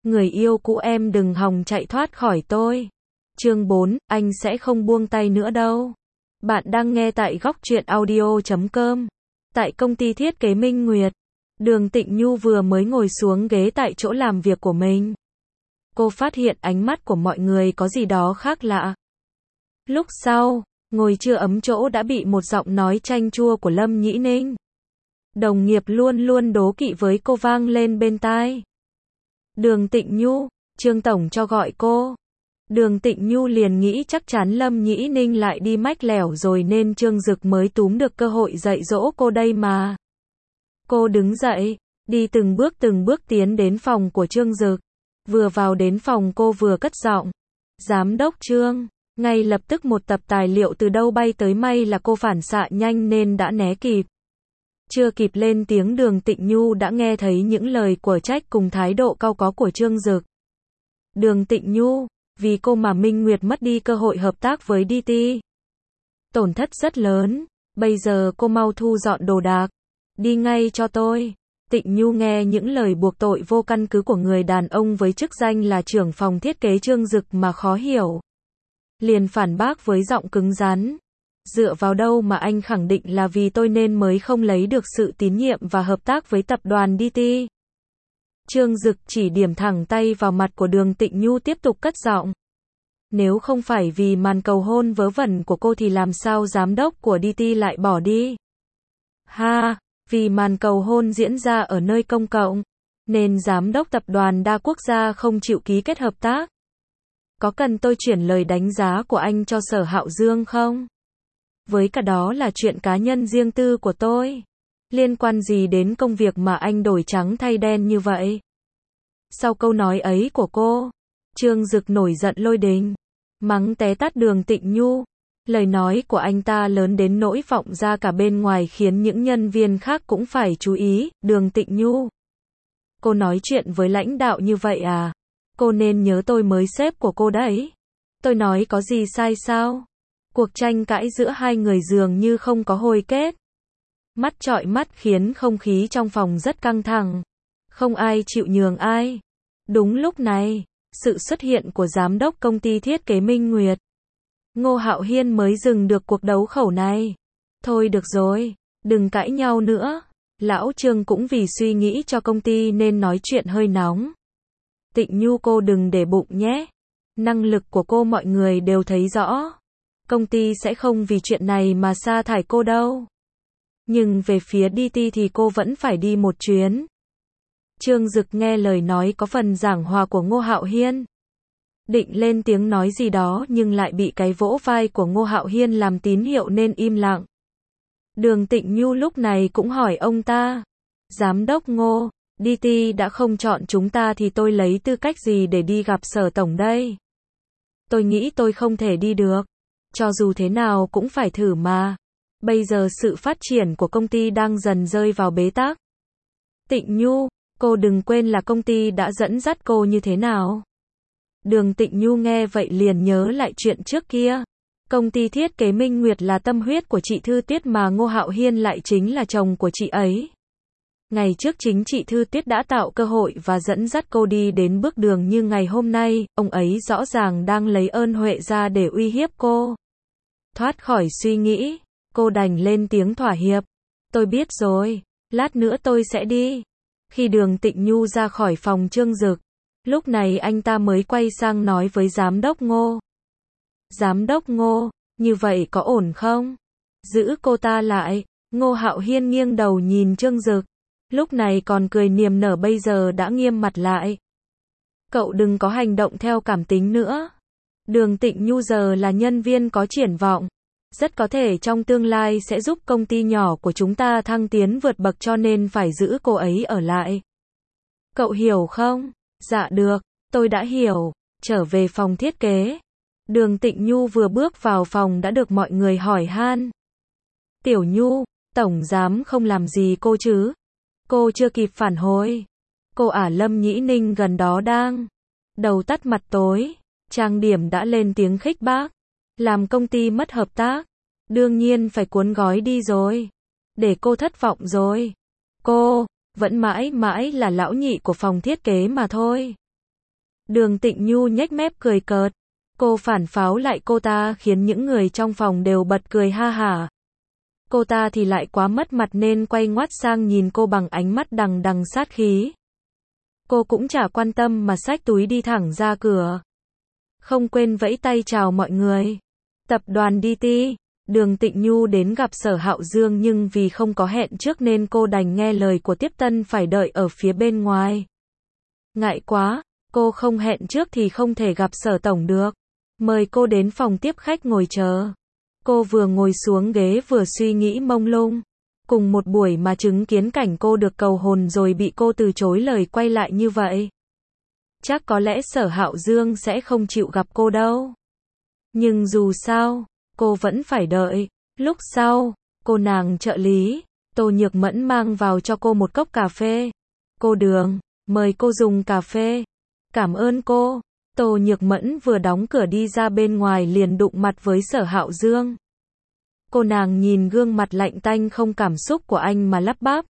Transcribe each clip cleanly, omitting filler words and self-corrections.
Người yêu cũ em đừng hòng chạy thoát khỏi tôi. Chương 4, anh sẽ không buông tay nữa đâu. Bạn đang nghe tại góc truyện audio.com. Tại công ty thiết kế Minh Nguyệt, Đường Tịnh Nhu vừa mới ngồi xuống ghế tại chỗ làm việc của mình. Cô phát hiện ánh mắt của mọi người có gì đó khác lạ. Lúc sau, ngồi chưa ấm chỗ đã bị một giọng nói chanh chua của Lâm Nhĩ Ninh, đồng nghiệp luôn luôn đố kỵ với cô, vang lên bên tai. Đường Tịnh Nhu, Trương Tổng cho gọi cô. Đường Tịnh Nhu liền nghĩ chắc chắn Lâm Nhĩ Ninh lại đi mách lẻo rồi nên Trương Dực mới túm được cơ hội dạy dỗ cô đây mà. Cô đứng dậy, đi từng bước tiến đến phòng của Trương Dực. Vừa vào đến phòng cô vừa cất giọng. Giám đốc Trương. Ngay lập tức một tập tài liệu từ đâu bay tới, may là cô phản xạ nhanh nên đã né kịp. Chưa kịp lên tiếng Đường Tịnh Nhu đã nghe thấy những lời của trách cùng thái độ cau có của Trương Dực. Đường Tịnh Nhu, vì cô mà Minh Nguyệt mất đi cơ hội hợp tác với DT. Tổn thất rất lớn, bây giờ cô mau thu dọn đồ đạc. Đi ngay cho tôi. Tịnh Nhu nghe những lời buộc tội vô căn cứ của người đàn ông với chức danh là trưởng phòng thiết kế Trương Dực mà khó hiểu. Liền phản bác với giọng cứng rắn. Dựa vào đâu mà anh khẳng định là vì tôi nên mới không lấy được sự tín nhiệm và hợp tác với tập đoàn DT? Trương Dực chỉ điểm thẳng tay vào mặt của Đường Tịnh Nhu, tiếp tục cất giọng. Nếu không phải vì màn cầu hôn vớ vẩn của cô thì làm sao giám đốc của DT lại bỏ đi? Ha, vì màn cầu hôn diễn ra ở nơi công cộng, nên giám đốc tập đoàn đa quốc gia không chịu ký kết hợp tác. Có cần tôi chuyển lời đánh giá của anh cho Sở Hạo Dương không? Với cả đó là chuyện cá nhân riêng tư của tôi. Liên quan gì đến công việc mà anh đổi trắng thay đen như vậy? Sau câu nói ấy của cô, Trương Dực nổi giận lôi đình, mắng té tát Đường Tịnh Nhu. Lời nói của anh ta lớn đến nỗi vọng ra cả bên ngoài khiến những nhân viên khác cũng phải chú ý. Đường Tịnh Nhu, cô nói chuyện với lãnh đạo như vậy à? Cô nên nhớ tôi mới sếp của cô đấy. Tôi nói có gì sai sao? Cuộc tranh cãi giữa hai người dường như không có hồi kết. Mắt chọi mắt khiến không khí trong phòng rất căng thẳng. Không ai chịu nhường ai. Đúng lúc này, sự xuất hiện của giám đốc công ty thiết kế Minh Nguyệt, Ngô Hạo Hiên mới dừng được cuộc đấu khẩu này. Thôi được rồi, đừng cãi nhau nữa. Lão Trương cũng vì suy nghĩ cho công ty nên nói chuyện hơi nóng. Tịnh Nhu, cô đừng để bụng nhé. Năng lực của cô mọi người đều thấy rõ. Công ty sẽ không vì chuyện này mà sa thải cô đâu. Nhưng về phía DT thì cô vẫn phải đi một chuyến. Trương Dực nghe lời nói có phần giảng hòa của Ngô Hạo Hiên, định lên tiếng nói gì đó nhưng lại bị cái vỗ vai của Ngô Hạo Hiên làm tín hiệu nên im lặng. Đường Tịnh Nhu lúc này cũng hỏi ông ta. Giám đốc Ngô, DT đã không chọn chúng ta thì tôi lấy tư cách gì để đi gặp Sở Tổng đây? Tôi nghĩ tôi không thể đi được. Cho dù thế nào cũng phải thử mà. Bây giờ sự phát triển của công ty đang dần rơi vào bế tắc. Tịnh Nhu, cô đừng quên là công ty đã dẫn dắt cô như thế nào. Đường Tịnh Nhu nghe vậy liền nhớ lại chuyện trước kia. Công ty thiết kế Minh Nguyệt là tâm huyết của chị Thư Tiết mà Ngô Hạo Hiên lại chính là chồng của chị ấy. Ngày trước chính chị Thư Tiết đã tạo cơ hội và dẫn dắt cô đi đến bước đường như ngày hôm nay, ông ấy rõ ràng đang lấy ơn huệ ra để uy hiếp cô. Thoát khỏi suy nghĩ, cô đành lên tiếng thỏa hiệp. Tôi biết rồi, lát nữa tôi sẽ đi. Khi Đường Tịnh Nhu ra khỏi phòng Trương Dực, lúc này anh ta mới quay sang nói với giám đốc Ngô. Giám đốc Ngô, như vậy có ổn không? Giữ cô ta lại. Ngô Hạo Hiên nghiêng đầu nhìn Trương Dực. Lúc này còn cười niềm nở, bây giờ đã nghiêm mặt lại. Cậu đừng có hành động theo cảm tính nữa. Đường Tịnh Nhu giờ là nhân viên có triển vọng. Rất có thể trong tương lai sẽ giúp công ty nhỏ của chúng ta thăng tiến vượt bậc, cho nên phải giữ cô ấy ở lại. Cậu hiểu không? Dạ được, tôi đã hiểu. Trở về phòng thiết kế, Đường Tịnh Nhu vừa bước vào phòng đã được mọi người hỏi han. Tiểu Nhu, tổng giám không làm gì cô chứ? Cô chưa kịp phản hồi. Cô ả Lâm Nhĩ Ninh gần đó đang đầu tắt mặt tối, trang điểm đã lên tiếng khích bác. Làm công ty mất hợp tác, đương nhiên phải cuốn gói đi rồi. Để cô thất vọng rồi. Cô vẫn mãi mãi là lão nhị của phòng thiết kế mà thôi. Đường Tịnh Nhu nhếch mép cười cợt. Cô phản pháo lại cô ta khiến những người trong phòng đều bật cười ha hả. Cô ta thì lại quá mất mặt nên quay ngoắt sang nhìn cô bằng ánh mắt đằng đằng sát khí. Cô cũng chả quan tâm mà xách túi đi thẳng ra cửa. Không quên vẫy tay chào mọi người. Tập đoàn DT, Đường Tịnh Nhu đến gặp Sở Hạo Dương nhưng vì không có hẹn trước nên cô đành nghe lời của tiếp tân phải đợi ở phía bên ngoài. Ngại quá, cô không hẹn trước thì không thể gặp Sở Tổng được. Mời cô đến phòng tiếp khách ngồi chờ. Cô vừa ngồi xuống ghế vừa suy nghĩ mông lung. Cùng một buổi mà chứng kiến cảnh cô được cầu hôn rồi bị cô từ chối lời quay lại như vậy. Chắc có lẽ Sở Hạo Dương sẽ không chịu gặp cô đâu. Nhưng dù sao, cô vẫn phải đợi. Lúc sau, cô nàng trợ lý, Tô Nhược Mẫn mang vào cho cô một cốc cà phê. Cô Đường, mời cô dùng cà phê. Cảm ơn cô. Tô Nhược Mẫn vừa đóng cửa đi ra bên ngoài liền đụng mặt với Sở Hạo Dương. Cô nàng nhìn gương mặt lạnh tanh không cảm xúc của anh mà lắp bắp.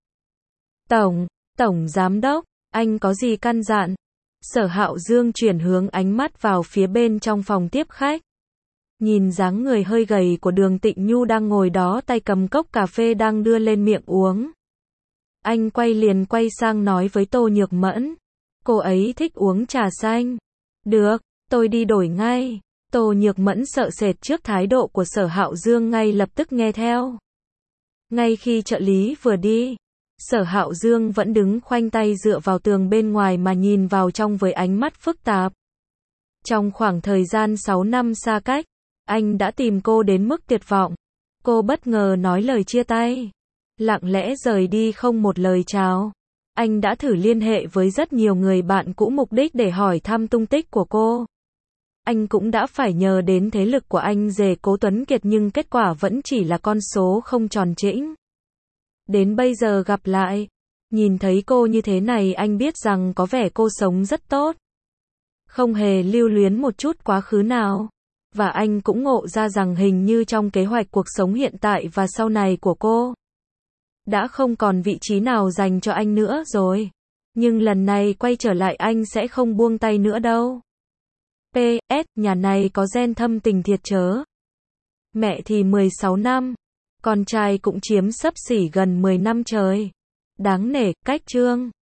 Tổng giám đốc, anh có gì căn dặn? Sở Hạo Dương chuyển hướng ánh mắt vào phía bên trong phòng tiếp khách. Nhìn dáng người hơi gầy của Đường Tịnh Nhu đang ngồi đó tay cầm cốc cà phê đang đưa lên miệng uống. Anh quay sang nói với Tô Nhược Mẫn. Cô ấy thích uống trà xanh. Được, tôi đi đổi ngay. Tô Nhược Mẫn sợ sệt trước thái độ của Sở Hạo Dương ngay lập tức nghe theo. Ngay khi trợ lý vừa đi, Sở Hạo Dương vẫn đứng khoanh tay dựa vào tường bên ngoài mà nhìn vào trong với ánh mắt phức tạp. Trong khoảng thời gian 6 năm xa cách, anh đã tìm cô đến mức tuyệt vọng. Cô bất ngờ nói lời chia tay. Lặng lẽ rời đi không một lời chào. Anh đã thử liên hệ với rất nhiều người bạn cũ mục đích để hỏi thăm tung tích của cô. Anh cũng đã phải nhờ đến thế lực của anh rể Cố Tuấn Kiệt nhưng kết quả vẫn chỉ là con số không tròn trĩnh. Đến bây giờ gặp lại, nhìn thấy cô như thế này anh biết rằng có vẻ cô sống rất tốt. Không hề lưu luyến một chút quá khứ nào. Và anh cũng ngộ ra rằng hình như trong kế hoạch cuộc sống hiện tại và sau này của cô, đã không còn vị trí nào dành cho anh nữa rồi. Nhưng lần này quay trở lại anh sẽ không buông tay nữa đâu. PS, nhà này có gen thâm tình thiệt chớ. Mẹ thì 16 năm, con trai cũng chiếm xấp xỉ gần 10 năm trời. Đáng nể, cách chương.